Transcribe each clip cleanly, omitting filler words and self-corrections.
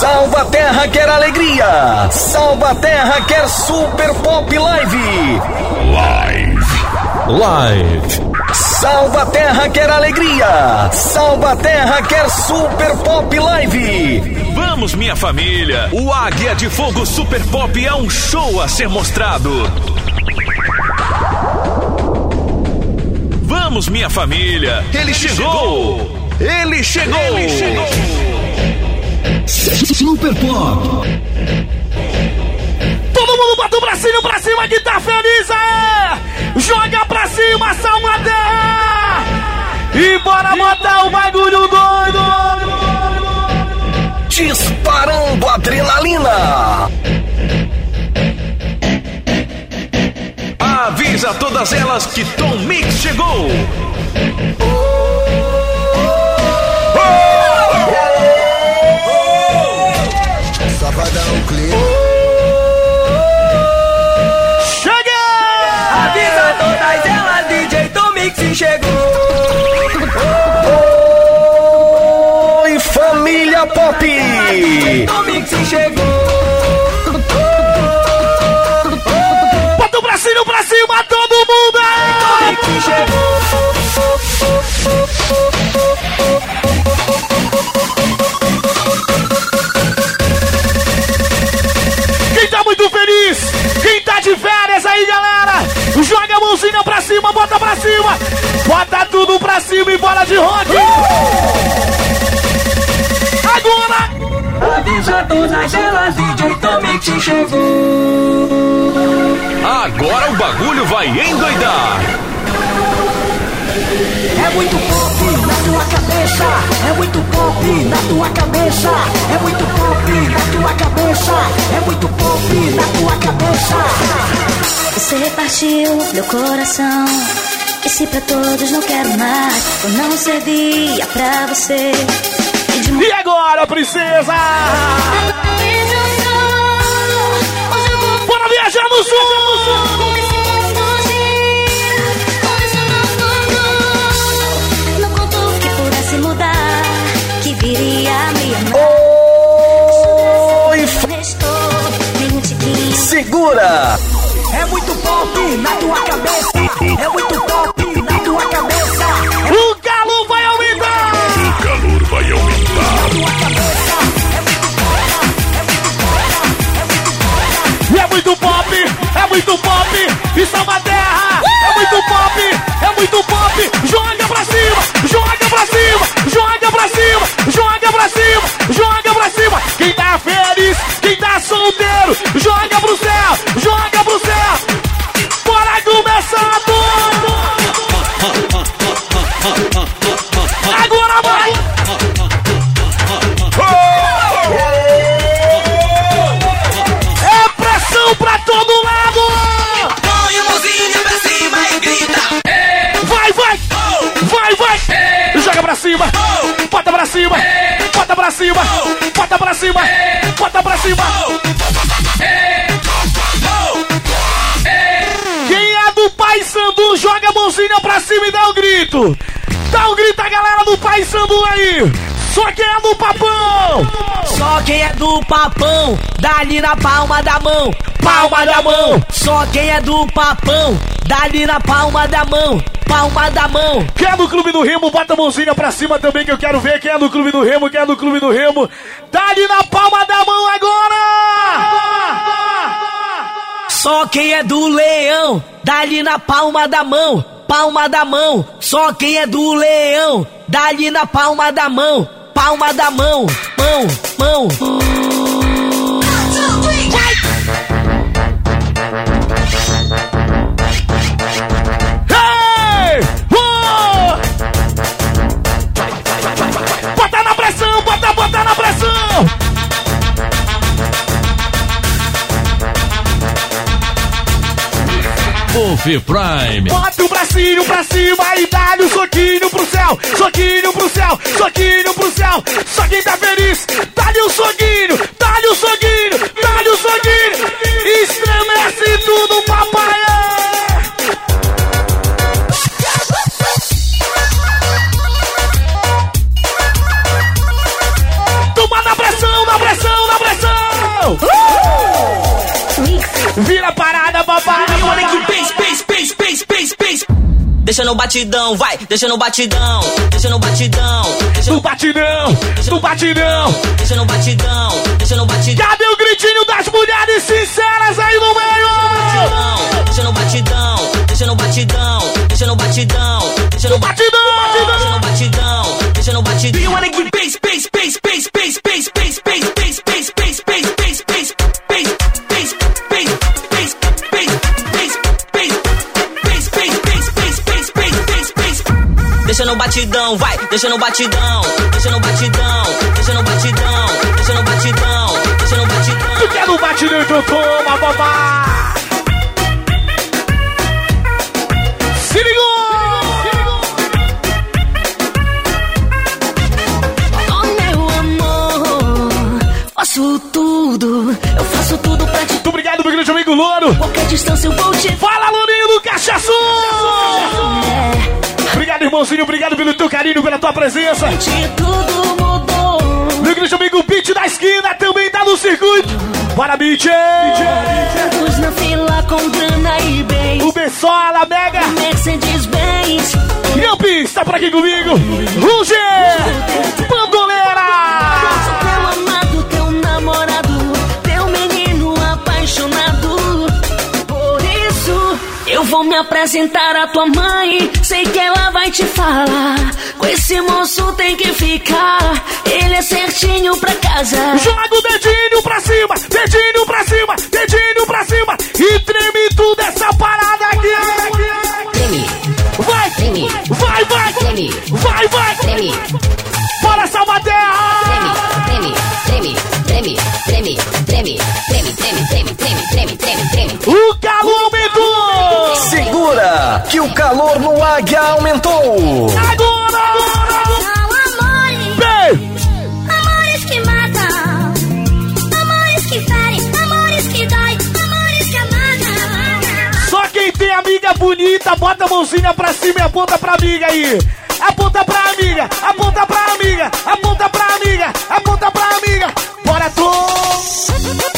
Salvaterra quer alegria. Salvaterra quer Super Pop Live. Salvaterra quer alegria. Salvaterra quer Super Pop Live. Vamos, minha família. O Águia de Fogo Super Pop é um show a ser mostrado. Vamos, minha família. Ele chegou. Ele chegou. Super Pop. Todo mundo bota o bracinho pra cima que tá feliz, Joga pra cima, Salvaterra. E bora botar o bagulho doido. Disparando adrenalina. Avisa todas elas que Tom Mix chegou. Só pra dar um clique. Chega! Avisa todas elas, DJ Tom Mix chegou. Oi, família Pop. Tom Mix chegou. Bota o bracinho pra cima, todo mundo! Tom Mix chegou. Quem tá muito feliz, quem tá de férias aí, galera, joga a mãozinha pra cima, bota pra cima, bota tudo pra cima e bola de rock. Agora! Avisa todas elas, DJ Tom Mix chegou. Agora o bagulho vai endoidar. É muito pop na tua cabeça. É muito pop na tua cabeça. É muito pop na tua cabeça. É muito pop na tua cabeça. Você partiu meu coração. E se pra todos não quero mais, eu não servia pra você. E agora, princesa? Bora viajar no sul! Viria me amar. Oi, segura. É muito pop na tua cabeça. É muito pop na tua cabeça. O calor vai aumentar. O calor vai aumentar. Na tua cabeça. É muito pop. É muito pop. E Salvaterra. É muito pop. É muito pop. Joga pra cima. Joga pra cima. Joga pra cima. Joga pra cima. Joga pra cima. Quem tá feliz, quem tá solteiro, joga pro céu. Joga pro céu. Bora começar tudo. Agora vai. É pressão pra todo lado. Põe a mãozinha pra cima e grita. Vai, vai. Vai, vai. Joga pra cima. Bota pra cima. Bota pra cima. Bota pra cima. Bota pra cima. Quem é do Paysandu, joga a mãozinha pra cima e dá um grito. Dá um grito a galera do Paysandu aí. Só quem é do Papão. Só quem é do Papão, dá-lhe na palma da mão. Palma da mão. Só quem é do Papão, dá-lhe na palma da mão. Palma da mão. Quem é do Clube do Remo, bota a mãozinha pra cima também que eu quero ver. Quem é do Clube do Remo, quem é do Clube do Remo, dá-lhe na palma da mão agora. Só quem é do Leão, dá-lhe na palma da mão. Palma da mão. Só quem é do Leão, dá-lhe na palma da mão. Palma da mão. Mão, mão. Hey! Bota na pressão, bota na pressão. Puff Prime. Bota o bracinho pra cima e dá-lhe um soquinho pro céu. Soquinho pro céu, soquinho pro céu. Só quem tá feliz, dá-lhe um soquinho. Dá-lhe um soquinho, dá-lhe um soquinho. Estremece tudo, papai. Toma na pressão, na pressão. deixa no batidão, vai, deixa no batidão, deixa no batidão, deixa no batidão, no batidão, deixa no batidão, deixa no batidão. Cadê o gritinho das mulheres sinceras aí no meio? Deixa no batidão, deixa no batidão, deixa no batidão, deixa no batidão, deixa no batidão, deixa no batidão. Do you wanna give bass, bass, bass, bass, bass, bass, bass, bass, bass, bass, bass, bass, bass, bass, bass, bass, bass, bass, deixa no batidão, vai, deixa no batidão, deixa no batidão, deixa no batidão, deixa no batidão, deixa no batidão. Tu quer no batidão, então toma, babá. Se ligou! Oh, meu amor, faço tudo, eu faço tudo pra te... Muito obrigado, meu grande amigo Louro. Qualquer distância eu vou te... Fala, Lourinho do Cachaçu! Obrigado, irmãozinho, obrigado pelo teu carinho, pela tua presença. Tudo mudou. Meu grande amigo Beat da esquina também tá no circuito. Bora, Beat! Todos na fila com grana e bens. O Bessola, Mega. Mercedes-Benz. Yampis, tá por aqui comigo. Ruger! Bandoleira! Sou teu amado, teu namorado, teu menino apaixonado. Por isso, eu vou me apresentar à tua mãe. Sei que ela vai te falar. Com esse moço tem que ficar. Ele é certinho pra casa. Joga o dedinho pra cima, dedinho pra cima, dedinho pra cima. E treme tudo essa parada aqui. Treme. Vai, Treme. vai, vai. Treme. Vai, vai. Treme. Bora, Salvaterra. Treme, treme, treme, treme, treme, treme, treme, treme, treme, treme, treme, treme. O calor aumentou. Segura, que o calor no Águia aumentou. Agora. São amores, Bem. amores que matam, amores que ferem, amores que dói, amores que amagam. Só quem tem amiga bonita, bota a mãozinha pra cima e aponta pra amiga aí. Aponta pra amiga, aponta pra amiga, aponta pra amiga, aponta pra amiga. Bora, todos.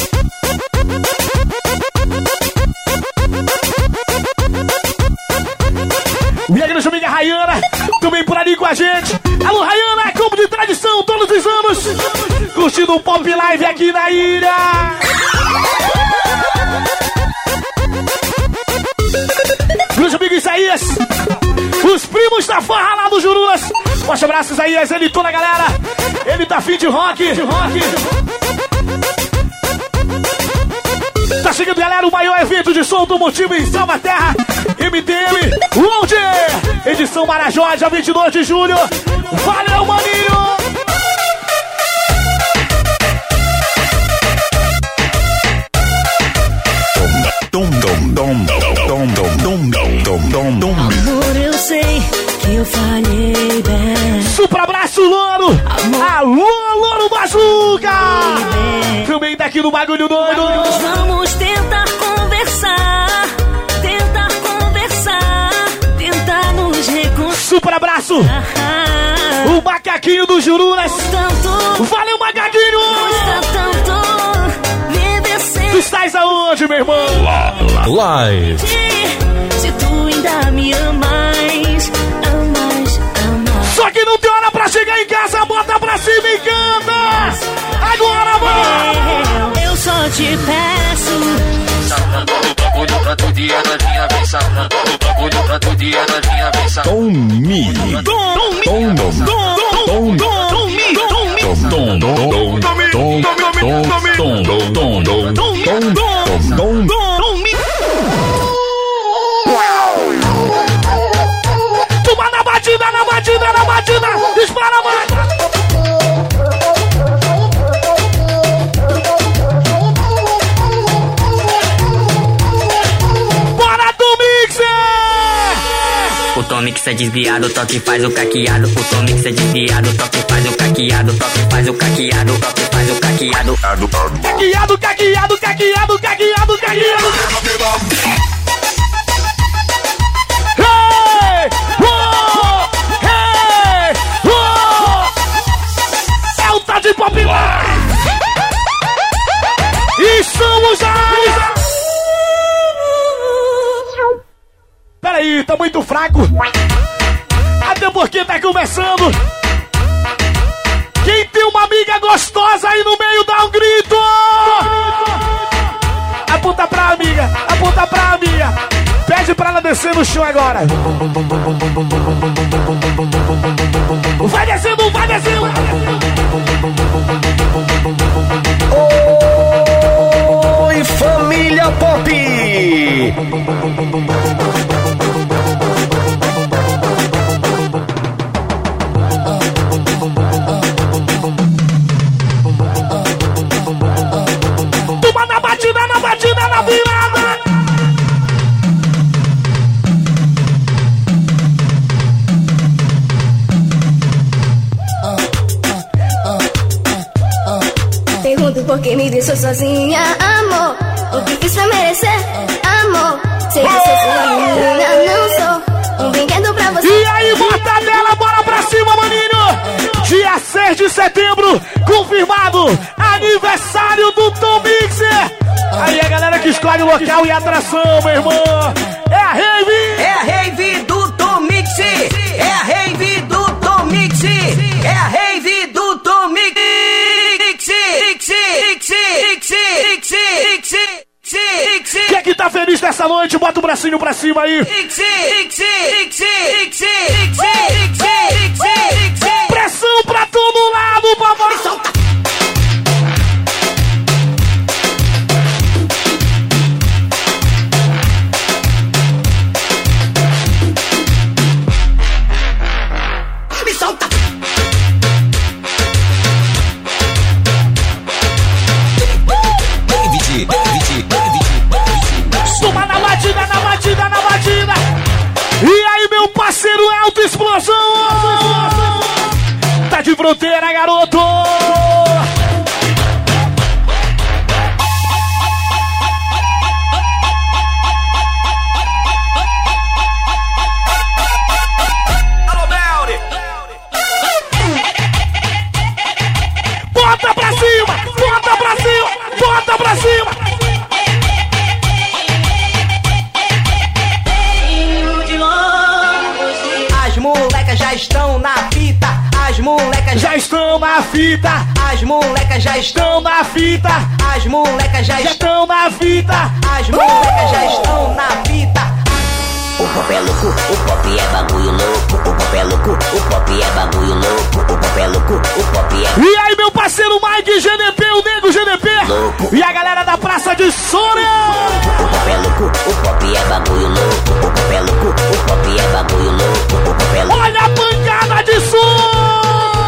Minha grande amiga Rayana, também por ali com a gente. Alô, Rayana, como de tradição, todos os anos, curtindo um Pop Live aqui na ilha. Meus amigos Isaías, os primos da farra lá do Jurunas. Forte abraço, Isaías, ele e toda a galera. Ele tá fim de rock. Tá chegando, galera, o maior evento de som do Motivo em Salvaterra. MTM Lounge, edição Marajó, dia 22 de julho. Valeu, maninho! Amor, eu sei que eu falhei bem. Super abraço, Louro! Alô, Louro Bazuca! Também tá aqui no Bagulho Doido. Nós vamos tentar conversar, tentar nos reconciliar. Super abraço! O macaquinho do Jurunas. Tanto, Valeu, macaquinho! custa tanto viver sem Tu estás aonde, meu irmão? Live. ti. Se tu ainda me amas. Só que não tem hora pra chegar em casa, bota pra cima e canta! Agora, mano! Eu só te peço. O bagulho pra todo dia novinha vem sarrando. O bagulho pra todo dia novinha vem sarrando. Toma na batida, na batida, na batida! Dispara, mano! Bora do mixer! O Tomix é desviado, o toque faz o caqueado. O Tomix é desviado, o toque faz o caqueado. O toque faz o caqueado, o toque faz o caqueado. Caqueado, caqueado, caqueado, caqueado, caqueado! Hey! Oh! Hey! Oh! É o tal de Pop Live! E somos a... Peraí, tá tá muito fraco. Até porque tá começando. Quem tem uma amiga gostosa aí no meio, dá um grito. Aponta pra amiga, aponta pra amiga. Pede pra ela descer no chão agora. Vai descendo, vai descendo. Oi, família Pop! Toma na batida, na virada. Pergunto por que me deixou sozinha, amor. O que fiz pra merecer, amor? Sei que sou sua menina, não sou um brinquedo pra você. E aí, Mortadela, bora pra cima, maninho! Dia 6 de setembro, confirmado, aniversário do Tom Mixer. Aí a galera que escolhe o local e a atração, meu irmão. É a rave! É a rave do Tom Mixer. É a rave do Tom Mixer. É a rave do Tom Mixer. Quem é que tá feliz nessa noite? Bota o bracinho pra cima aí. Pressão pra todo lado, papai. Solta. Me solta. Toma na batida, na batida, na batida. E aí, meu parceiro, alta explosão. Tá de fronteira, garoto. Bota pra cima, bota pra cima, bota pra cima. As molecas já estão na fita. As molecas Já estão na fita, As molecas já estão estão na fita, As molecas já já estão na fita. As molecas já estão na fita. O pop é louco, o pop é bagulho louco. O pop é louco, o pop é bagulho louco. O pop é louco, o pop é. E aí, meu parceiro Mike GDP, o Nego GDP. Louco. E a galera da Praça de Sônia. O pop é louco, o pop é bagulho louco. O pop é louco, o pop é bagulho louco. O pop é louco. Olha a pancada de som.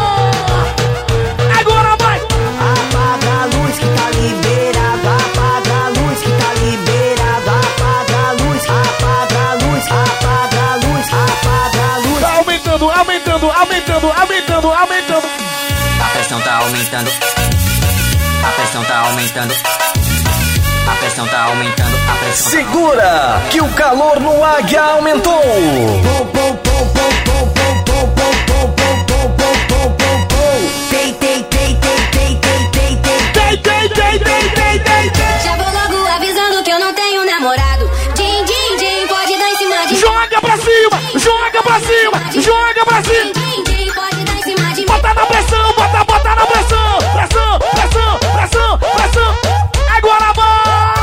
Agora vai. Apaga a luz que tá liberada. Apaga a luz que tá liberada. Apaga a luz, apaga a luz, apaga a luz, apaga a luz. Tá aumentando, aumentando, aumentando, aumentando, aumentando. A pressão tá aumentando. A pressão tá aumentando. A pressão tá aumentando. A pressão. Segura, que o calor no Águia aumentou. Tem, tem, tem, tem, tem, tem, tem, tem. Já vou logo avisando que eu não tenho namorado. Din, din, din, pode dar em cima de mim. Joga pra cima, joga pra cima, joga pra cima. Din, din, pode dar em cima de mim. Bota na pressão, bota na pressão. Pressão, pressão, pressão, pressão. Agora vai.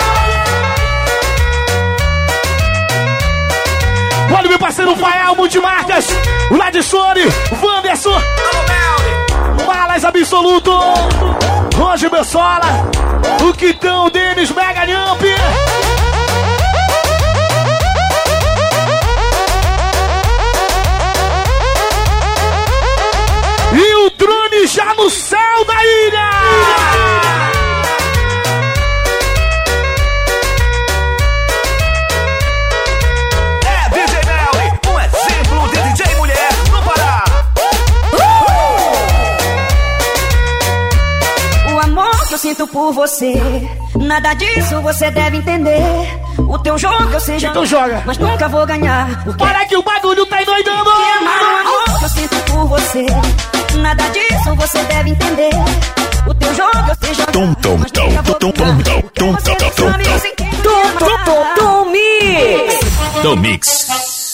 Olha meu parceiro Fael Multimarcas, o Ladissone, Wanderson, Malas Absoluto, Roger Bessola, o Quitão, Denis, Mega Jump. E o drone já no céu da ilha. É DJ Melly, um exemplo de DJ mulher no Pará. O amor que eu sinto por você, nada disso você deve entender. O teu jogo eu sei Então joga. mas nunca vou ganhar. Porque Olha que o bagulho tá endoidando. o amor que eu sinto por você, nada disso você deve entender. O teu jogo eu sei jogar, mas nunca vou ganhar. Porque você não sabe, eu sei que Tom Mix. Do Mix.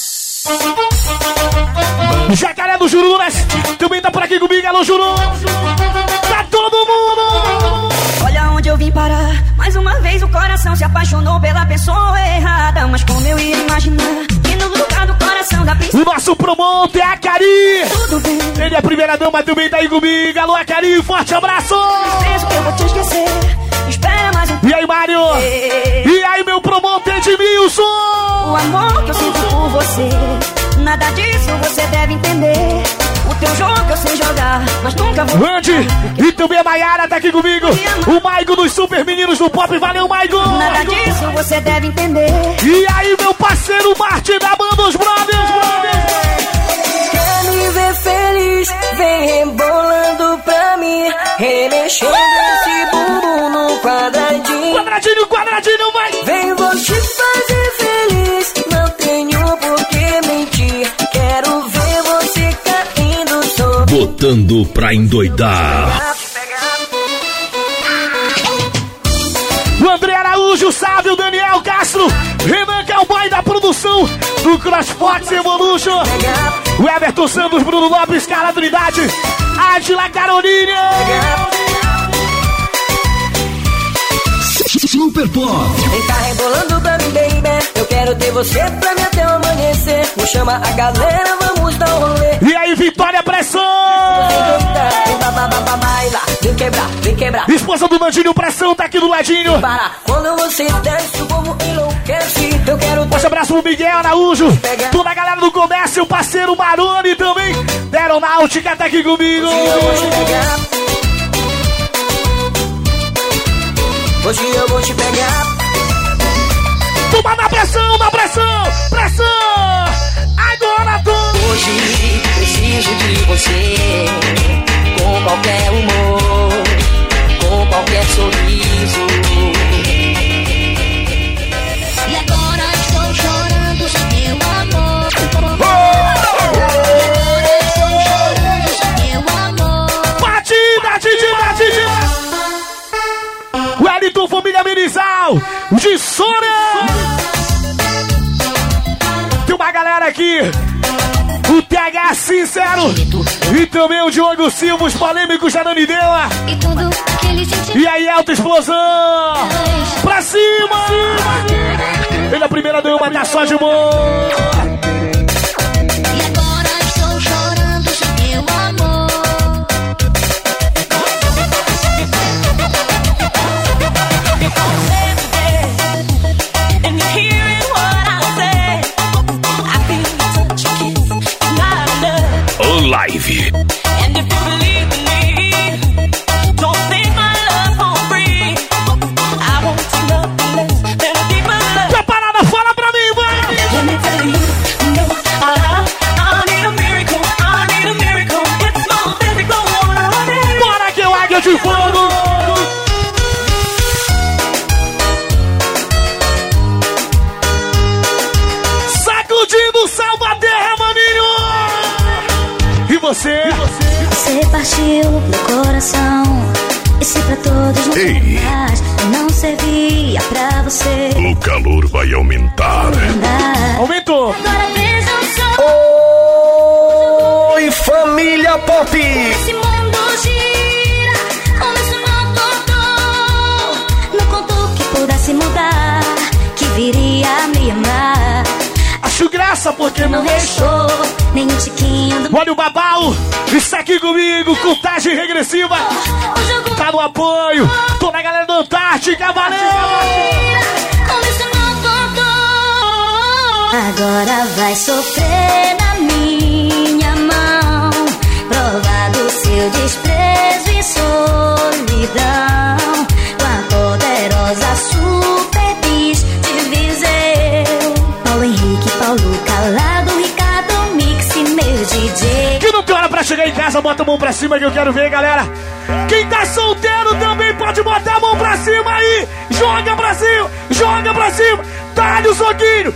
Jacaré do Jurunas também tá por aqui comigo, alô Juru. Tá todo mundo. Olha onde eu vim parar. Mais uma vez o coração se apaixonou pela pessoa errada. Mas como eu ia imaginar que no lugar do coração da O nosso promotor é a Cari. Tudo bem. Ele é a primeira dama também tá aí comigo. Alô, Cari, forte abraço. Penso que eu vou te esquecer. Espera mais um E aí, Mário? E aí, meu promotor Edmilson? O amor que eu sinto por você, nada disso você deve entender. O teu jogo eu sei jogar, mas nunca vou... Andy e também a Maiara tá aqui comigo. O Maico dos Super Meninos do Pop. Valeu, Maico. Nada disso você deve entender. E aí, meu parceiro Martin da banda Os Brothers. Quer me ver feliz? Vem rebolando pra mim, remexendo esse bumbum no quadradinho. Quadradinho, vai. Vem, vou te fazer feliz. Não tenho por que mentir. Quero ver você caindo sobre... Botando pra endoidar. O André Araújo, Sávio, Daniel Castro, Renan Cowboy da produção do CrossFox Evolution, o Everton Santos, Bruno Lopes, Carla Trindade, Adila Caroline. Super Pop. Vem cá rebolando pra mim, baby. Eu quero ter você pra mim até o amanhecer. Me chama a galera, vamos dar um rolê. E aí, Vitória Pressão. Vem quebrar. Esposa do Nandinho Pressão tá aqui do ladinho. Para, quando você desce, o povo enlouquece. Eu quero... Um abraço pro Miguel Araújo, toda a galera do comércio, o parceiro Maroni também, da Aeronáutica tá aqui comigo. Hoje eu vou te pegar. Toma na pressão. Agora tô. Hoje preciso de você. Com qualquer humor, com qualquer sorriso. E agora estou chorando, meu amor. Estou chorando, meu amor. Batida. Wellington, família Mirizal, de Sora. Tem uma galera aqui, o TH Sincero e também o Diogo Silva, os polêmicos da Danideua. E tudo que ele sentiu. E aí, alta explosão! Pra cima! Ele é a primeira dama da só de mão. E agora estou chorando, meu amor. Live. And if you believe in me, don't think my love for free. I want to love you less than a deeper love. Tua parada, fala pra mim, vai! Let me tell you, no, I need a miracle, it's more physical, Bora que é o Águia de Fogo! Sacudindo Salvaterra, maninho! E você? Você partiu meu coração. E se pra todos não Ei. tem mais, eu não servia pra você. O calor vai aumentar. Aumentou! Agora veja só. Oi, família Pop. Esse mundo gira, como isso não contou. Não contou que pudesse mudar, que viria a me amar. Acho graça porque Não restou nem um tiquinho do... Olha o Babau, está aqui comigo, contagem regressiva. O jogo Tá no apoio, toda a galera da Antártica, valeu! como isso não contou. Agora vai sofrer na minha mão, provar do seu desprezo e solidão. Com a poderosa super bis de Viseu. Paulo Henrique, Paulo Calado, Ricardo Mix e meu DJ. Que não tem hora pra chegar em casa, bota a mão pra cima que eu quero ver, galera. Quem tá solteiro também pode botar a mão pra cima aí. Joga pra cima. Dá-lhe o soquinho.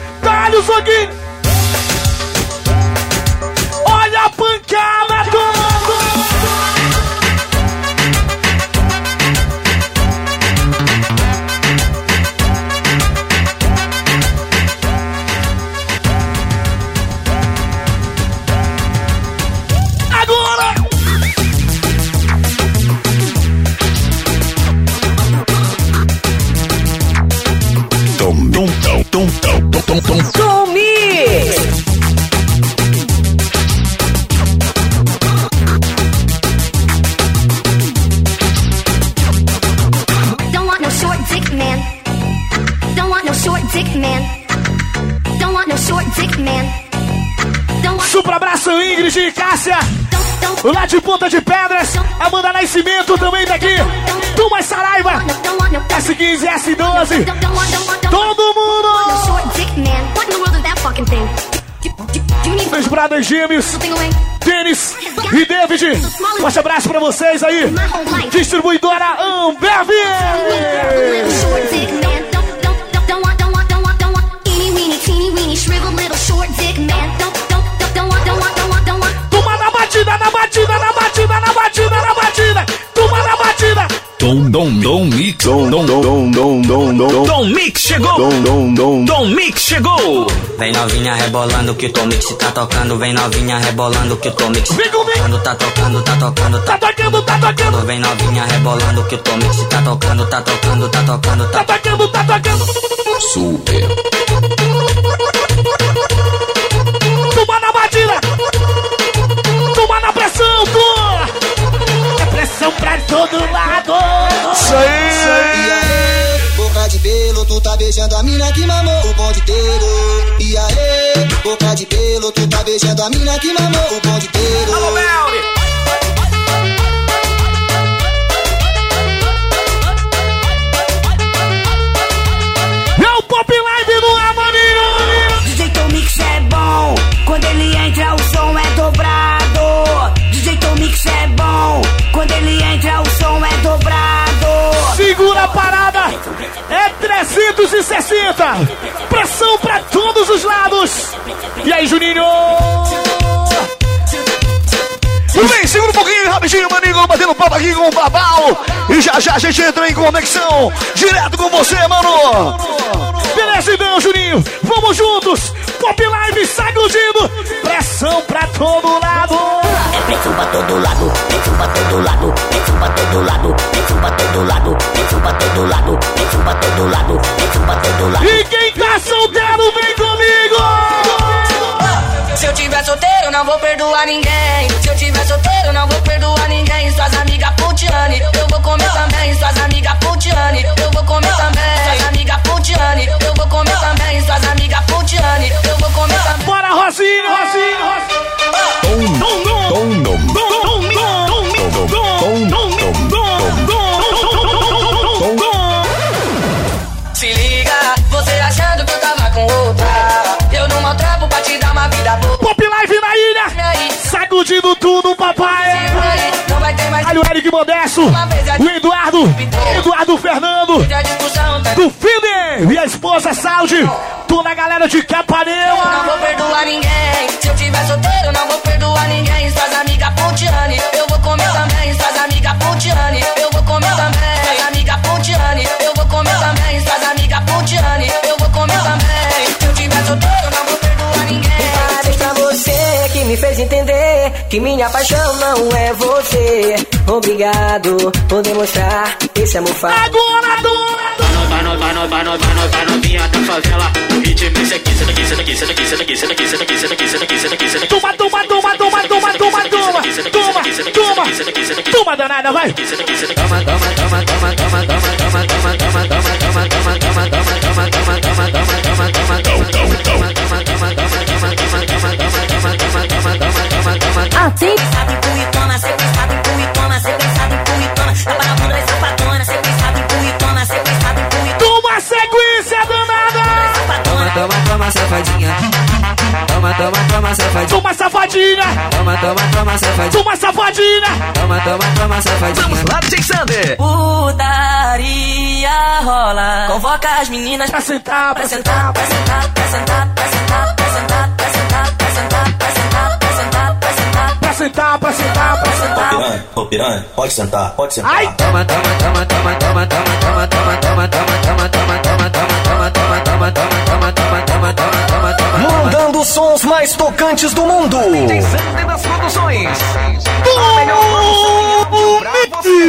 Olha a pancada, Tom Mix. Don't want no short dick man. Don't want no short dick man. Don't want no short dick man. Super abraço, Ingrid e Cássia. Lá de Ponta de Pedras. Amanda Nascimento também daqui. Turma Saraiva. S15, S12. Todo mundo. Meus brothers gêmeos. Denis e David. Forte abraço pra vocês aí. Distribuidora Ambev. Toma na batida, na batida, na batida, na batida, na batida. Toma na batida. Tom Mix chegou. Tom Mix chegou. Vem novinha rebolando que o Tom Mix tá tocando. Vem novinha rebolando que o Tom Mix vem comigo. Tá tocando, tá tocando, tá tocando, tá tocando. Vem novinha rebolando que o Tom Mix tá tocando, tá tocando, tá tocando, tá tocando, tá tocando. Super. Toma na batida. Toma na pressão, é pressão pra todo lado. Isso aí. E aí, boca de pelo, tu tá beijando a mina que mamou o bonde inteiro. E aí, boca de pelo, tu tá beijando a mina que mamou o bonde inteiro. Alô, Melly. É o Pop Live no ar, maninho. DJ Tom Mix é bom, quando ele entra o som é dobrado. DJ Tom Mix é bom, quando ele entra o som é dobrado. Segura a parada, é 360. Pressão pra todos os lados. E aí, Juninho? Tudo bem, segura um pouquinho, rapidinho, maninho, batendo papo aqui com o Babal. E já já a gente entra em conexão direto com você, mano. Beleza então, Juninho, vamos juntos. Pop Live sacudindo. Pressão pra todo lado. É pressão pra todo lado, pressão pra todo lado, pressão pra todo lado, pressão pra todo lado, pressão pra todo lado, pressão pra todo lado, pressão pra todo lado. E quem tá solteiro, vem comigo. Se eu tiver solteiro, não vou perdoar ninguém. Se eu tiver solteiro, não vou perdoar ninguém. Suas amigas putiane, eu vou comer também. Suas amigas putiane, eu vou comer também. Suas amigas putiane, eu vou comer também. Suas amigas putiane, eu vou comer também. Bora, Rosinho, Rosinho, Rosinho. Se liga, você achando que eu tava com outra. Eu não maltrato pra te dar uma vida boa. Pop Live na ilha, sacudindo tudo, papai. Olha o Eric Modesto, o Eduardo Fernando, do Fide e a esposa Saldi, toda a galera de Capanema. Não vou perdoar ninguém. Se eu tiver solteiro, não vou perdoar ninguém. Suas amigas putiane, eu vou comer também. Suas amigas putiane, eu vou comer também. Suas amigas putiane, eu vou comer também. Suas amigas putiane, eu vou comer também. Se eu tiver solteiro, não vou perdoar ninguém. Parabéns pra você que me fez entender que minha paixão não é você. Obrigado por demonstrar esse amor fácil. Agora, dona! Vai novinha da favela. O ritmo esse aqui, cê daqui, cê daqui, cê daqui, cê daqui, cê daqui, cê daqui, cê daqui, cê daqui, cê daqui, cê daqui. Toma, danada, vai! Assim, sabe, toma, cê pensado em pui, toma, cê pensado em pui, toma. Na parabunda é safadona, cê pensado em pui, toma, cê pensado em pui, toma. Toma sequência, danada! Toma, safadinha. Toma, safadinha. Toma, safadinha! Toma, safadinha. Toma, safadinha! Toma, safadinha. Vamos lá, DJ Sander. Putaria rola. Convoca as meninas Pra sentar, pra sentar, pra sentar, pra sentar, pra sentar, pra sentar, pra sentar, pra sentar, pra sentar, pra sentar, pra sentar, pra sentar, pra sentar, pra sentar. Ô piranha, pode sentar, pode sentar. Ai! Mandando os sons mais tocantes do mundo. DJ Sander das produções.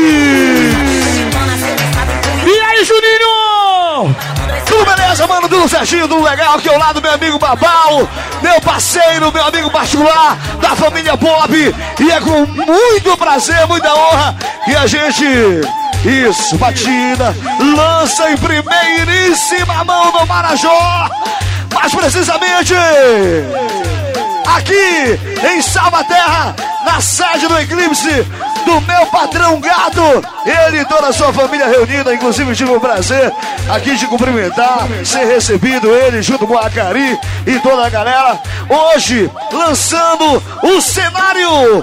E aí, Juninho? Tudo beleza, mano? Tudo certo? Serginho do Legal, aqui ao lado, meu amigo Babau, meu parceiro, meu amigo particular da família Bob. E é com muito prazer, muita honra que a gente, isso, batida, lança em primeiríssima mão do Marajó. Mais precisamente, aqui em Salvaterra, na sede do Eclipse, do meu patrão Gato, ele e toda a sua família reunida, inclusive tive o prazer aqui de cumprimentar, ser recebido ele junto com a Cari e toda a galera, hoje lançando o cenário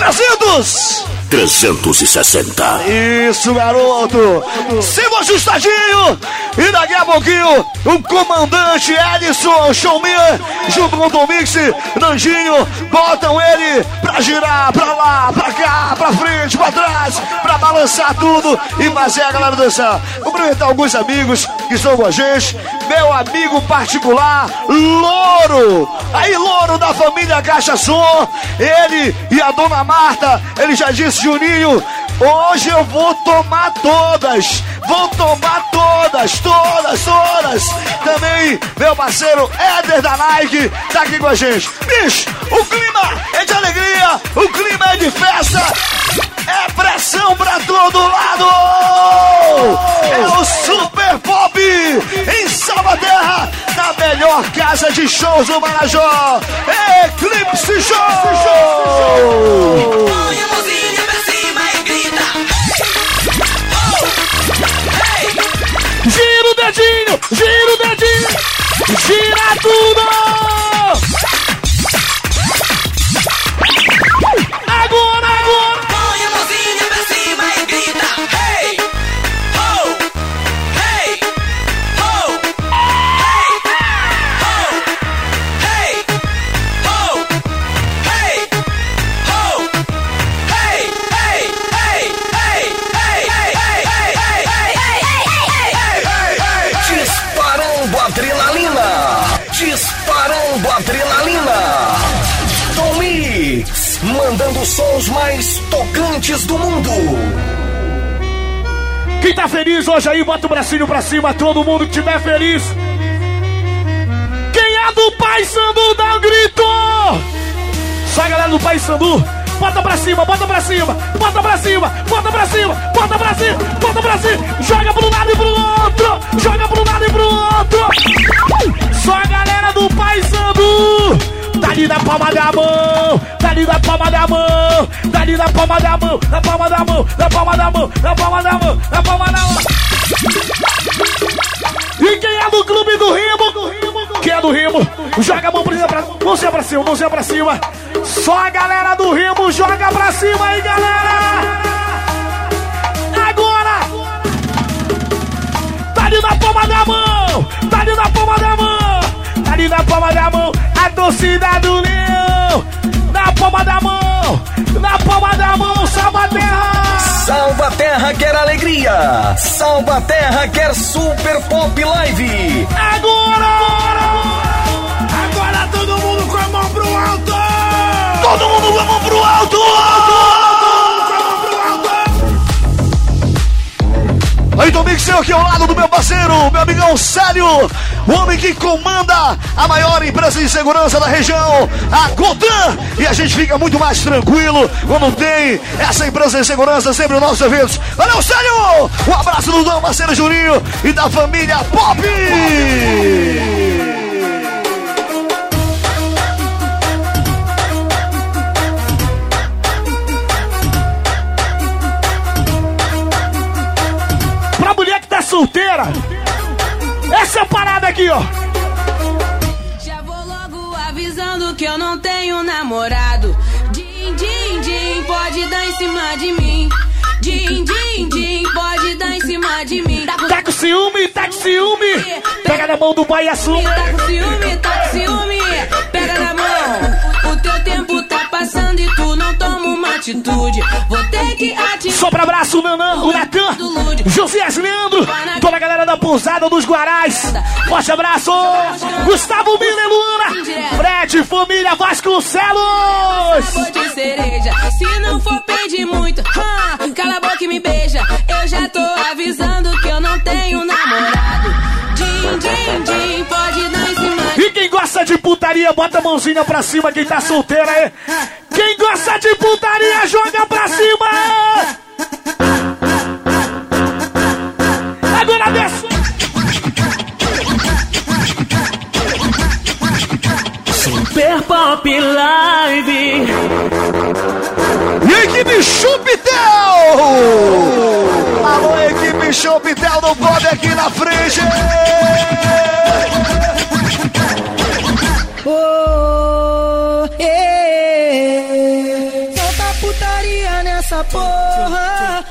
360. Isso, garoto. Siga ajustadinho. E daqui a pouquinho, o comandante Edson Showman, junto com o Tom Mix, Nandinho, botam ele pra girar pra lá, pra cá, pra frente, pra trás, pra balançar tudo e fazer a galera dançar. Cumprimentar alguns amigos que estão com a gente. Meu amigo particular, Louro. Aí, Louro da família Caixa Som. Ele e a dona Marta, ele já disse, Juninho, hoje eu vou tomar todas. Vou tomar todas. Também meu parceiro Éder da Nike tá aqui com a gente. Bicho, o clima é de alegria, o clima é de festa, é pressão pra todo lado. É o Super Pop em Salvaterra, na melhor casa de shows do Marajó. Eclipse Show. Põe a mãozinha pra cima e grita. Gira o dedinho, gira tudo! Agora! Põe a mãozinha pra cima e grita. Hey! Ho! Hey! Ho! Hey! Ho! Hey! Ho! Hey! Ho! Hey! Disparando adrenalina. Tom Mix, mandando os sons mais tocantes do mundo. Quem tá feliz hoje aí, bota o bracinho pra cima, todo mundo que tiver feliz. Quem é do Paysandu, dá um grito. Só a galera do Paysandu, bota pra cima. Joga pro lado e pro outro. Só a galera do Paysandu. Tá ali na palma da mão. E quem é do Clube do Rimo? Quem é do Rimo? Joga a mãozinha pra cima. Só a galera do Rimo joga pra cima aí, galera. Agora. Tá ali na palma da mão. A torcida do Leão. Na palma da mão, Salvaterra quer alegria. Salvaterra quer Super Pop Live. Agora todo mundo com a mão pro alto. Aí, Tom Mix, aqui ao lado do meu parceiro, meu amigão Célio, o homem que comanda a maior empresa de segurança da região, a Godan. E a gente fica muito mais tranquilo quando tem essa empresa de segurança sempre nos nossos eventos. Valeu, Célio! Um abraço do meu parceiro Juninho e da família Pop! Solteira, essa é a parada aqui, ó. Já vou logo avisando que eu não tenho namorado. Din, din, din, pode dar em cima de mim. Din, din, din, pode dar em cima de mim. Tá com ciúme. Pega na mão do pai e assume. Tá com ciúme. Pega na mão. O teu tempo tá passando e tu não toma uma atitude. Vou ter que ativar. Só pra abraço, Nanã, o Natan, Josias Leandro, toda a galera da Pousada dos Guarais. Forte abraço. Gustavo Miller, Luana, Fred, família Vasconcelos. Sabor de cereja. Se não for pedir muito, cala a boca e me beija. Eu já tô avisando que eu não tenho namorado. Din, din, din, pode putaria, bota a mãozinha pra cima, quem tá solteiro aí. Quem gosta de putaria, joga pra cima. Agora desce. Super Pop Live. E equipe Chupitel! Alô, equipe Chupitel, não pode aqui na frente! Solta putaria nessa porra.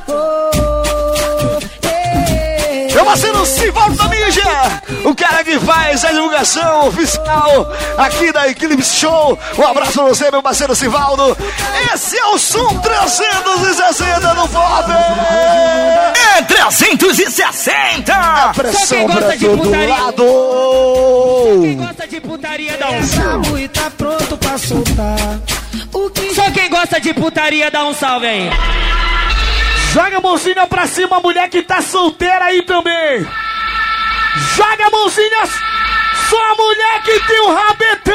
Meu parceiro Sivaldo da mídia, o cara que faz a divulgação oficial aqui da Eclipse Show. Um abraço pra você, meu parceiro Sivaldo. Esse é o som 360 do Pop. É 360. A pressão pra todo lado. Quem gosta de putaria dá um salve e tá pronto pra soltar. Só quem gosta de putaria dá um salve aí. Joga a mãozinha pra cima, a mulher que tá solteira aí também. Joga a mãozinha, só a mulher que tem um rabetão.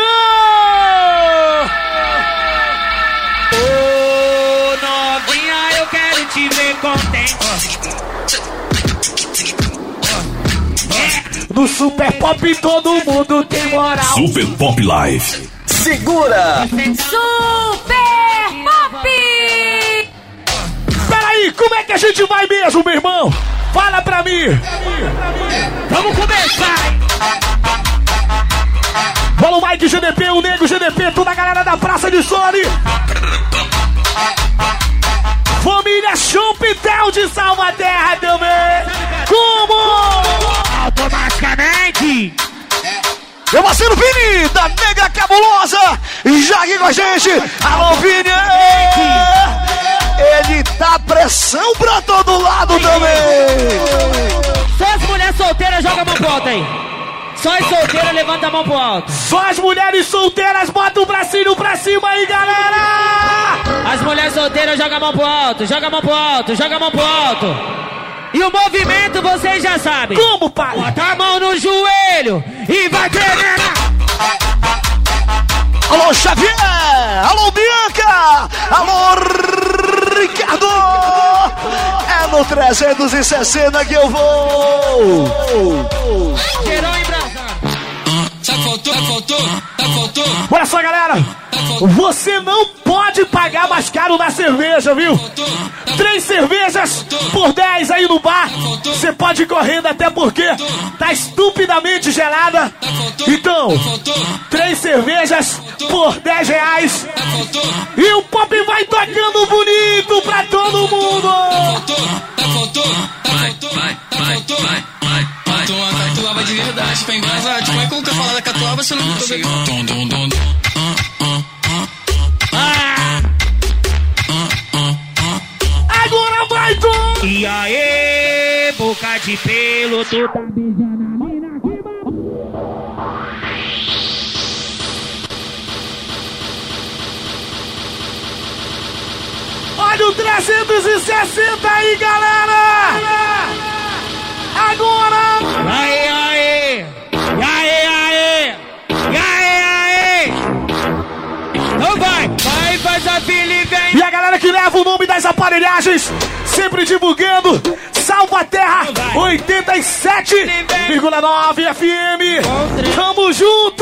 Ô, novinha, eu quero te ver contente. No Super Pop todo mundo tem moral. Super Pop Live. Segura! Super Pop! Peraí, como é que a gente vai mesmo, meu irmão? Fala pra mim. Vamos começar! Fala o Mike GDP, o Nego GDP, toda a galera da Praça de Sony. Família Chupitel de Salvaterra também. Como? Automaticamente! Meu parceiro Vini, da Negra Cabulosa, já aqui com a gente. Alô, Vini! Ele tá pressão pra todo lado também. Só as mulheres solteiras jogam a mão pro alto aí. Só as solteiras levanta a mão pro alto. Só as mulheres solteiras botam o bracinho pra cima aí, galera. As mulheres solteiras jogam a mão pro alto, joga a mão pro alto, joga a mão pro alto. E o movimento vocês já sabem. Como, pai? Bota a mão no joelho e vai tremendo. Alô, Xavier! Alô, Bianca! Alô, Ricardo! É no 360 que eu vou! Cheirão embrasado. Faltou. Olha só, galera. Você não pode pagar mais caro na cerveja, viu? 3 cervejas por 10 aí no bar. Você pode ir correndo até porque tá estupidamente gelada. Então, 3 cervejas por 10 reais. E o Pop vai tocando bonito pra todo mundo. Catuaba de verdade, pra engasar. Tipo, é como que eu falar da catuaba, você não tô vendo. Agora vai, Tom! E aí, boca de pelo, tu tá beijando a mina aqui, Olha o 360 aí, galera! Agora! Aê! Não vai! Faz a fila e vem! E a galera que leva o nome das aparelhagens, sempre divulgando, Salvaterra 87,9 FM. Tamo junto!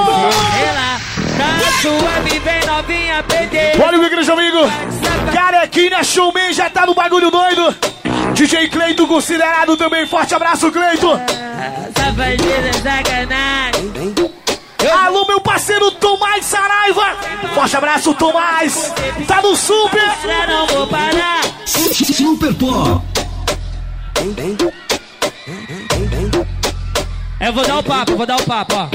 Suave, vem novinha, perder. Olha o igreja amigo, Carequinha Showman já tá no bagulho doido. DJ Cleito considerado também, forte abraço, Cleito. Safadeza, sacanagem. Alô, meu parceiro Tomás Saraiva. Forte abraço, Tomás. Tá no Super. Não vou parar. Super Pop. Eu vou dar o papo, ó.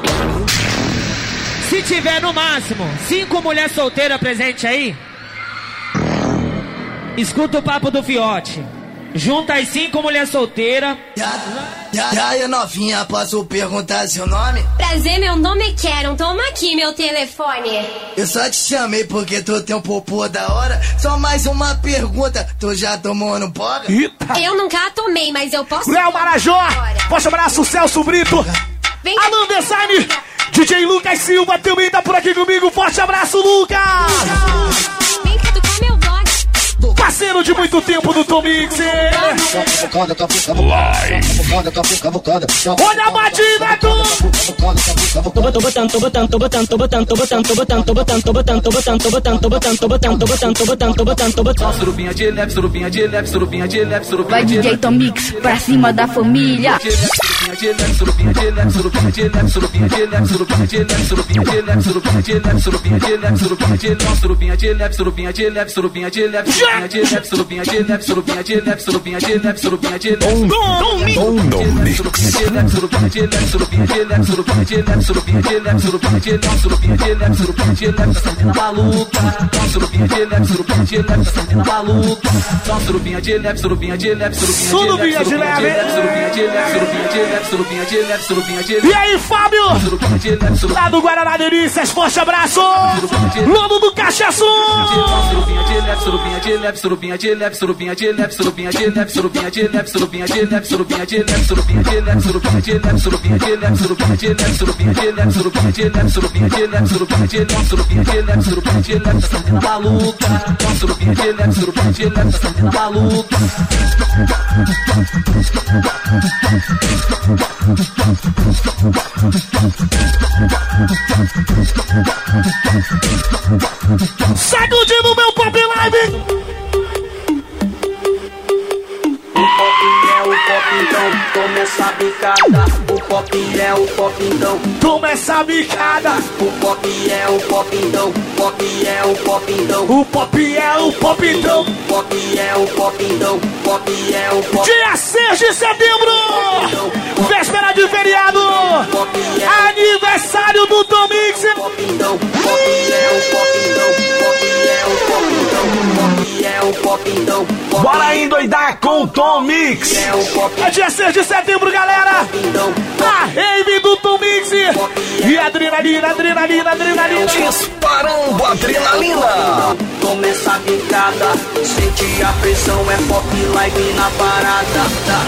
Se tiver no máximo 5 mulheres solteiras presentes aí, escuta o papo do Fiote. Junta as 5 mulheres solteiras. E aí, novinha, posso perguntar seu nome? Prazer, meu nome é Karen. Toma aqui meu telefone. Eu só te chamei porque tu tem um popô da hora. Só mais uma pergunta, tu já tomou no poga? Eu nunca tomei, mas eu posso. Léo Marajó, forte abraço, Celso Brito. Vem Alan Design, DJ Lucas Silva também tá por aqui comigo. Forte abraço, Lucas! Parceiro de muito tempo do Tom Mixer. Olha a batida, tu! Vai DJ Tom Mix pra cima da família. E aí, Fábio? Lá do Guaraná Delícias, forte abraço! Lono do Cachaçu! Sacudindo meu Pop Live! O pop é o pop então, começa a bicada. O pop é o pop então, começa a bicada. O pop é o pop então, pop é o pop então. O pop é o pop então, pop é o pop então, pop é o pop. Dia 6 de setembro, véspera de feriado, aniversário do Tom Mixer. Pop então, pop é o pop então, pop é o pop então, pop é o pop então. Bora endoidar com o Tom Mix. É dia 6 de setembro, galera. A rave do Tom Mix. E adrenalina, adrenalina, adrenalina. Disparando adrenalina. Começa a bicada, sente a pressão, é pop live na parada.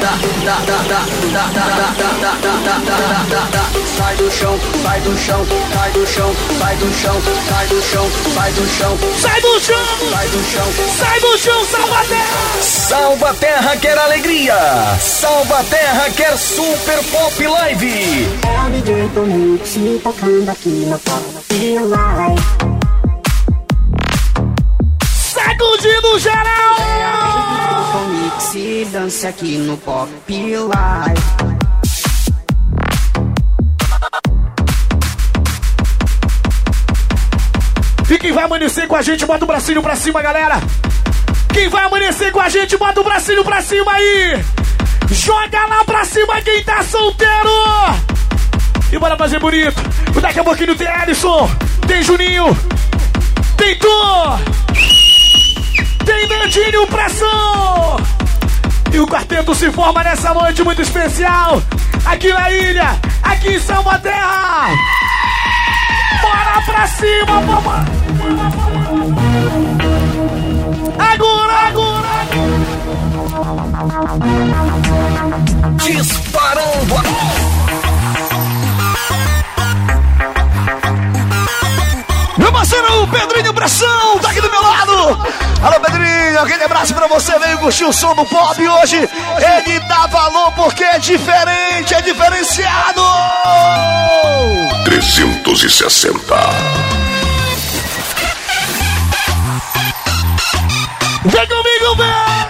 Sai do chão, sai do chão, sai do chão, sai do chão, sai do chão, sai do chão, sai do chão, sai do chão, sai do chão, salva a terra. Salva a terra quer alegria. Salva a terra quer Super Pop Live. É o DJ Tom Mix tocando aqui no Pop Live. Sacudindo geral. Tom Mix dança aqui no Pop Live. E quem vai amanhecer com a gente, bota o bracinho pra cima, galera. Quem vai amanhecer com a gente, bota o bracinho pra cima aí. Joga lá pra cima quem tá solteiro. E bora fazer bonito. Daqui a pouquinho tem Alisson, tem Juninho, tem Tu, tem Nandinho, pressão. E o quarteto se forma nessa noite muito especial. Aqui na ilha, aqui em Salvaterra. Bora pra cima, mamãe. Agora, agora. Disparando. Meu parceiro Pedrinho Pressão, tá aqui do meu lado. Alô, Pedrinho, aquele abraço pra você. Veio curtir o som do pop hoje. Ele dá valor porque é diferente, é diferenciado. 360. Vem comigo, vem!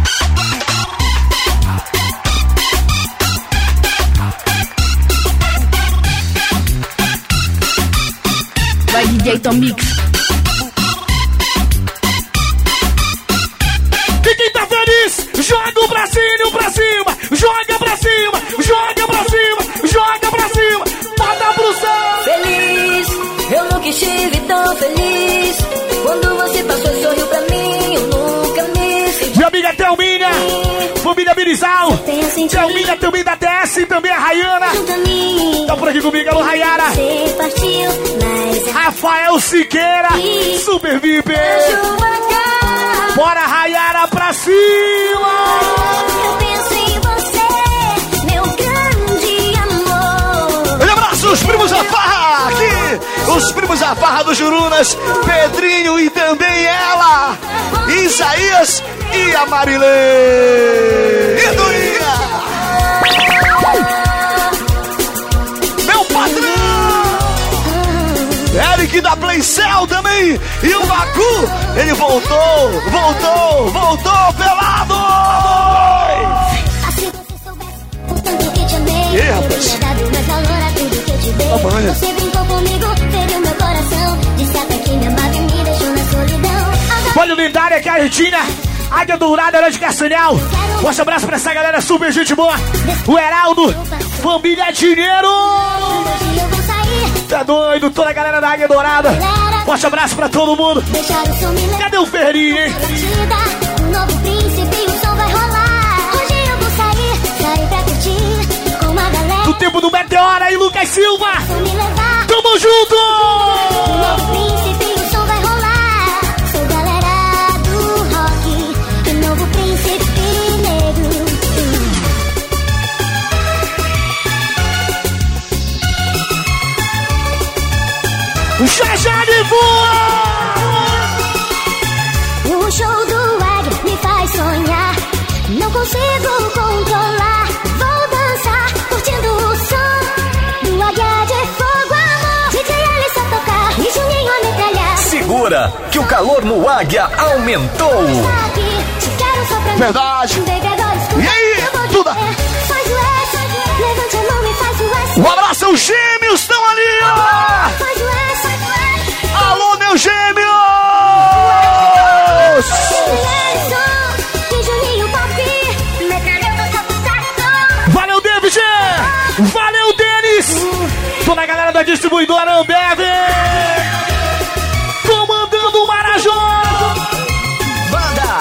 Vai DJ Tom Mix. E quem tá feliz, joga o bracinho pra cima, joga pra cima, joga pra cima, joga pra cima, bota pro céu. Feliz, eu nunca estive tão feliz. Quando você passou e sorriu pra mim, eu nunca me senti. Minha amiga Thelminha, família Birizal, Thelminha também da TS, e também a Rayana. Tá por aqui comigo, alô Rayara. Rafael Siqueira, Super VIP. Bora Rayara pra cima. Eu penso em você, meu grande amor. Um abraço, os primos da Farra. a farra dos Jurunas, Pedrinho e também ela, Isaías e a Marilene. E Durinha! Meu patrão! Eric da Playcell também. E o Baku, ele voltou pelado! E aí, rapaz? Você brincou comigo, feriu meu coração. Disse até que me amava e me deixou na solidão. Olha o lendário aqui, a Argentina. Águia Dourada, Era de Castanhal. Um abraço pra essa galera super gente boa. O Heraldo, família Dinheiro. Tá doido, toda a galera da Águia Dourada. Um abraço pra todo mundo. Cadê o Ferrinho, hein? Um novo príncipe, o som vai rolar. Hoje eu vou sair pra curtir com uma galera. Do tempo do Meteora e Lucas Silva. Tamo junto! Um novo príncipe, o som vai rolar. Sou galera do rock. O novo príncipe negro. Já de voa! O show do Águia me faz sonhar. Não consigo controlar. Vou dançar, curtindo o som do Águia de Fogo, amor. DJ Alisson tocar e Juninho a metralhar. Segura que o calor no Águia aumentou. Verdade. E aí, tudo? Faz o S, levante a mão e faz o S. Um abraço, os gêmeos estão ali, ó! Faz o S. Alô, meus gêmeos! Valeu, David! Valeu, Denis! Toda a galera da distribuidora Ambev! Comandando o Marajó! Banda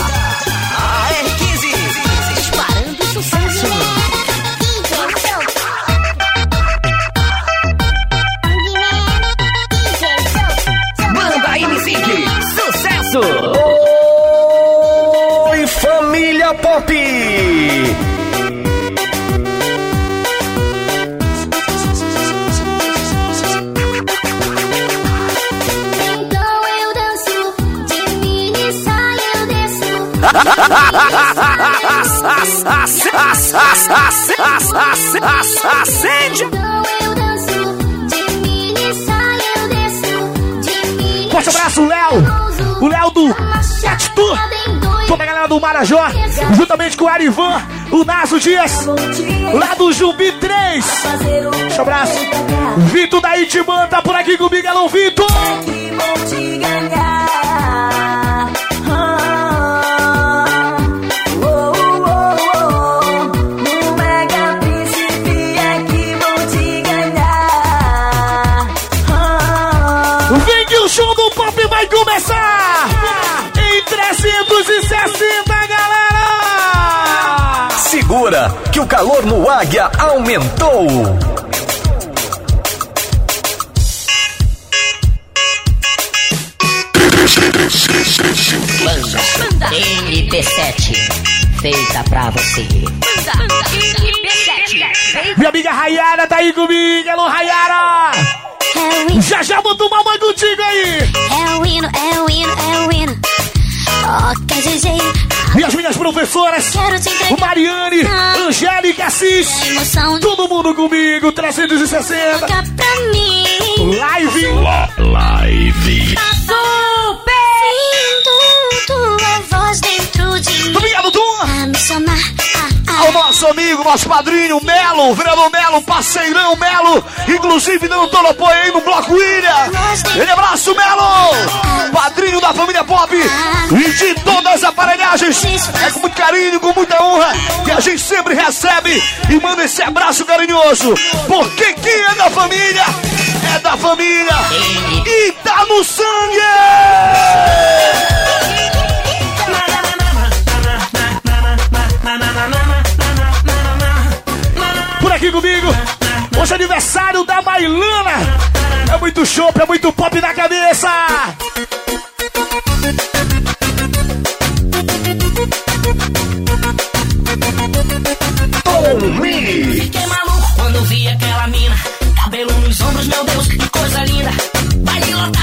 AR15 disparando sucesso! Banda M5 sucesso! Oi, família Pop! Acende! Forte abraço, Léo! O Léo do Catitu! Toda a galera do Marajó, juntamente com o Arivan, o Naso Dias, lá do Jumbi 3. Forte abraço! Vitor da Itiban tá por aqui comigo, alô, Vitor! O show do Pop vai começar em 360, galera! Segura que o calor no Águia aumentou. Banda MP7, feita pra você. Banda MP7. Minha amiga Rayara tá aí comigo, alô Rayara! Já botou uma mãe contigo aí! É o hino. Toca, DJ. E as minhas professoras, o Mariane, Angélica, Assis, todo mundo comigo, 360. Toca pra mim. Live. Super! Sinto tua voz dentro de mim. Obrigado, Duma! A me chamar. Ao nosso amigo, nosso padrinho Melo, vereador Melo, parceirão Melo, inclusive dando todo apoio aí no Bloco Ilha. Grande abraço, Melo! Padrinho da família Pop e de todas as aparelhagens. É com muito carinho, com muita honra que a gente sempre recebe e manda esse abraço carinhoso. Porque quem é da família, é da família e tá no sangue! Por aqui comigo, hoje é aniversário da Mailana. É muito chopp, é muito pop na cabeça. Fiquei maluco quando vi aquela mina. Cabelo nos ombros, meu Deus, que coisa linda. Baile lotado.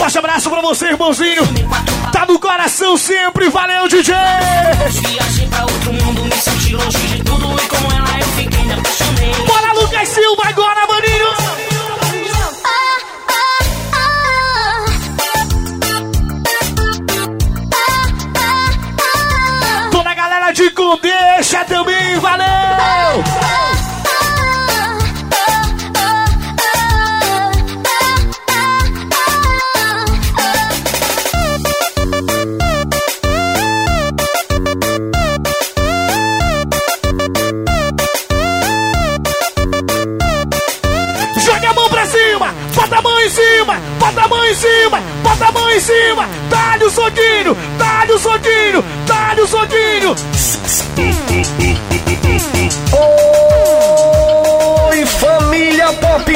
forte abraço pra você, irmãozinho. Tá no coração sempre, valeu, DJ. Viajei pra outro mundo, me senti longe de tudo. E com ela eu fiquei, me apaixonei. Bora, Lucas Silva, agora, maninho. Toda a galera de Condeixa também, valeu. Bota a mão em cima, bota a mão em cima, bota a mão em cima. Dá-lhe o soquinho, dá-lhe o soquinho, dá-lhe o soquinho. Oi, família Pop!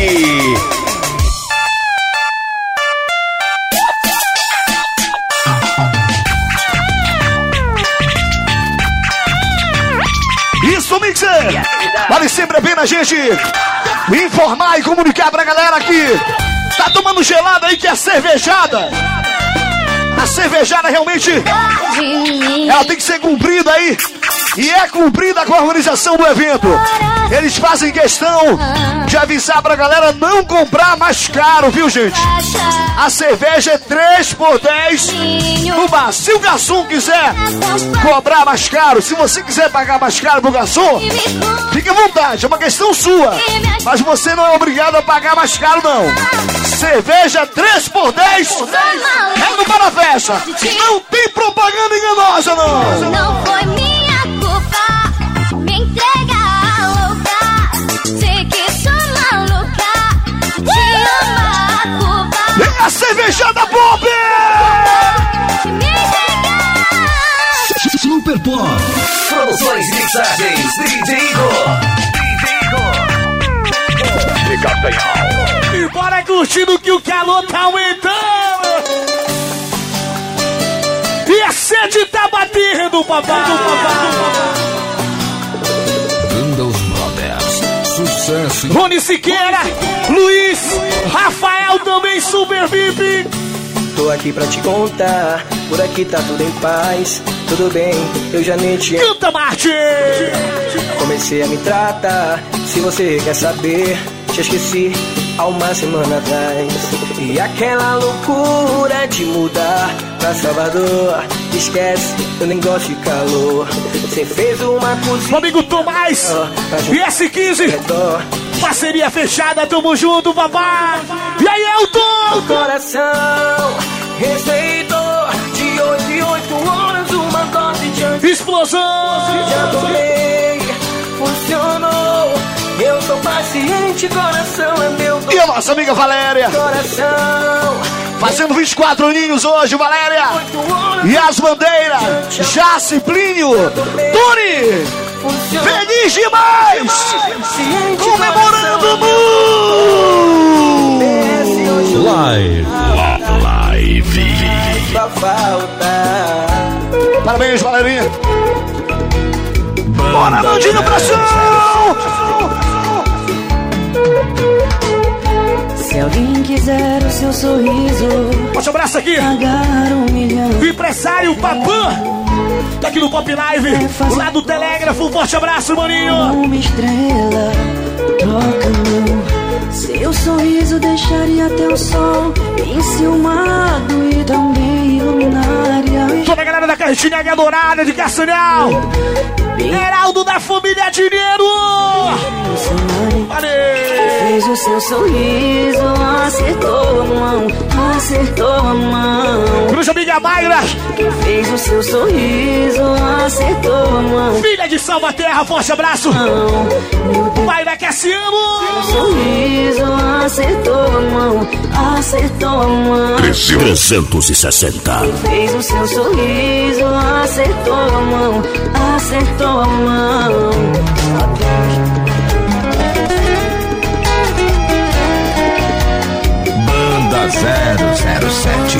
Isso, Mixer! Vale sempre a pena a gente informar e comunicar pra galera que tá tomando gelada aí, que é cervejada. A cervejada realmente ela tem que ser cumprida aí. E é cumprida com a organização do evento. Eles fazem questão de avisar pra galera não comprar mais caro, viu, gente? A cerveja é 3x10 no bar. Se o garçom quiser cobrar mais caro, se você quiser pagar mais caro pro garçom, fique à vontade, é uma questão sua. Mas você não é obrigado a pagar mais caro, não. Cerveja 3x10 é no Bar da Festa. Não tem propaganda enganosa, não. Não foi minha culpa, me entrega louca. Sei que sou maluca, te amo a culpa. Vem a cervejada Pop! Super Pop. Produções e mixagens, DJ Igor. E bora curtindo que o calor tá aumentando. E a sede tá batendo, papai. Windows Brothers, sucesso. Rony Siqueira, Luiz, Rafael também, Super VIP. Tô aqui pra te contar, por aqui tá tudo em paz. Tudo bem, eu já nem te... Canta, Marte! Comecei a me tratar, se você quer saber, te esqueci há uma semana atrás. E aquela loucura de mudar pra Salvador, esquece, eu nem gosto de calor. Você fez uma cozinha... Amigo Tomás, PS15, parceria fechada, tamo junto, papai. E aí, Elton? O coração respeitou, de 8 em 8 horas, uma dose de explosão. Já tomei, funcionou. Eu sou paciente, coração é meu dom. E a nossa amiga Valéria, coração, fazendo 24 aninhos hoje, Valéria. E as bandeiras, Jace, Plínio, Tony, feliz demais, comemorando muito. Live. Parabéns, Valerinha. Bora, Nandinho, pressão! Se alguém quiser o seu sorriso, forte abraço aqui, o empresário Papã, tá aqui no Pop Live, lá do Telégrafo. Forte abraço, maninho. Uma estrela toca seu sorriso, deixaria até o sol enciumado e também iluminaria. Toda a galera da Carretinha Águia Dourada de Castanhal, Heraldo da família Dinheiro. Fez o seu sorriso, acertou a mão, acertou a mão. Cruz amiga Mayra, fez o seu sorriso, acertou a mão. Filha de Salvaterra, forte abraço. Mayra Cassiano. Sorriso, acertou a mão, acertou a mão. 360. Fez o seu sorriso, acertou a mão, acertou a mão. Banda 007.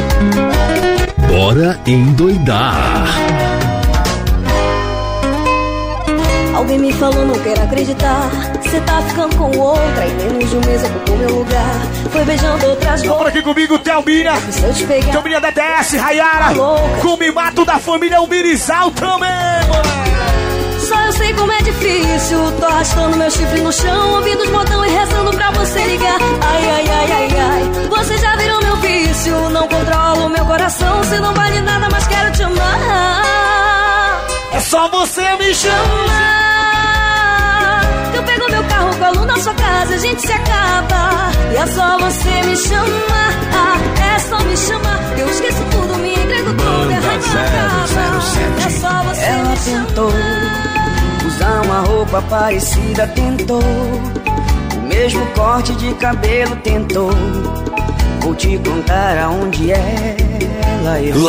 Bora endoidar. Alguém me falou, não quero acreditar. você tá ficando com outra. Em menos de um mês ocupou meu lugar. Foi beijando outras bocas. Por aqui comigo, Thelminha. Thelminha da DS, Rayara. Com o mimato da família Umirizal também, moleque. Só eu sei como é difícil. Tô arrastando meu chifre no chão, ouvindo os botão e rezando pra você ligar. Ai, ai, ai, ai, ai. Você já virou meu vício. Não controlo meu coração. Você não vale nada, mas quero te amar. É só você me chamar. Eu pego meu carro, colo na sua casa, a gente se acaba. E é só você me chamar. É só me chamar. Eu esqueço tudo, me entrego tudo. É raiva acaba. É só você me chamar. Usar uma roupa parecida, tentou. O mesmo corte de cabelo, tentou. Vou te contar aonde ela errou.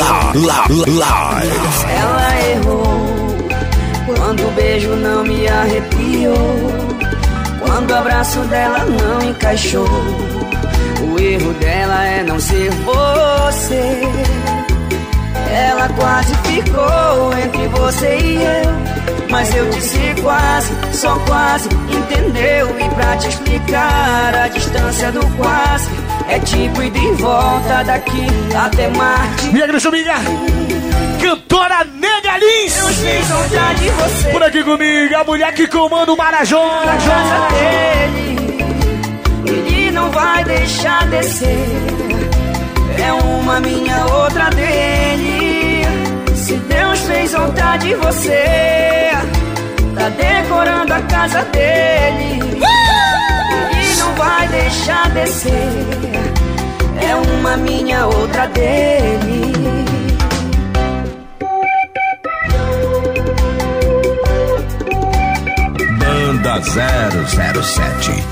Ela errou quando o beijo não me arrepiou, quando o abraço dela não encaixou. O erro dela é não ser você. Ela quase ficou entre você e eu, mas eu disse quase, só quase, entendeu? E pra te explicar a distância do quase é tipo ir de volta daqui até Marte. Minha grande amiga, cantora Nega Lins. Eu sei saudade de você. Por aqui comigo, a mulher que comanda o Marajó. Na casa dele, ele não vai deixar descer. É uma minha, outra dele. Se Deus fez vontade de você, tá decorando a casa dele. Ele não vai deixar descer. É uma minha, outra dele. Banda 007.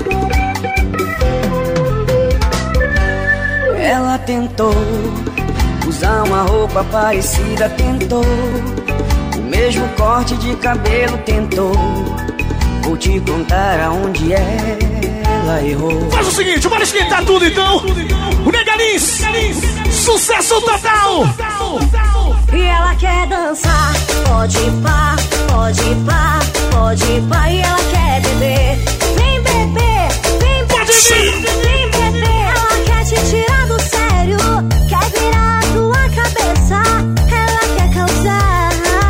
Ela tentou usar uma roupa parecida, tentou. O mesmo corte de cabelo, tentou. Vou te contar aonde ela errou. Faz o seguinte, bora esquentar tudo então. O Nega Lins, sucesso total. E ela quer dançar, pode ir pá, pode ir pá, pode ir pá. E ela quer beber, vem beber, vem beber, vem beber. Ela quer te tirar do sério, quer virar a tua cabeça. Ela quer causar.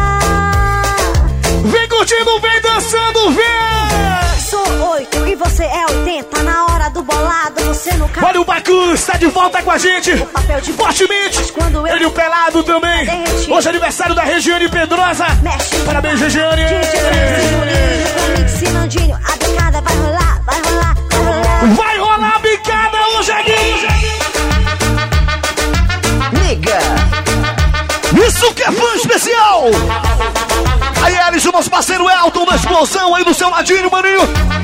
Vem curtindo, vem dançando, vem. Sou 8 e você é 80. Na hora do bolado, você no carro. Olha o Bacus, está de volta com a gente. Fortemente. Ele e o Pelado também. Hoje é aniversário da Regiane Pedrosa. Parabéns, Regiane. Sinandinho, a bicada vai rolar, vai rolar, vai rolar. Vai rolar a bicada hoje aqui. Nega. Isso que é fã especial. Aí, Elis, o nosso parceiro Elton da Explosão aí do seu ladinho, maninho.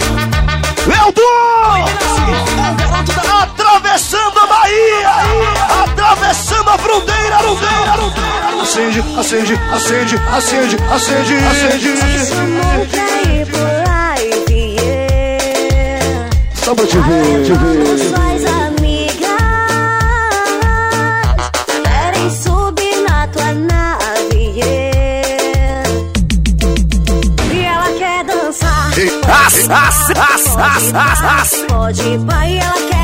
Elton! Atravessando a Bahia! Atravessando a fronteira! Acende, acende, acende, acende, acende, acende. Só pra te ver, te ver. Suas amigas querem subir na tua nave, e ela quer dançar. Pode ir pra e ela quer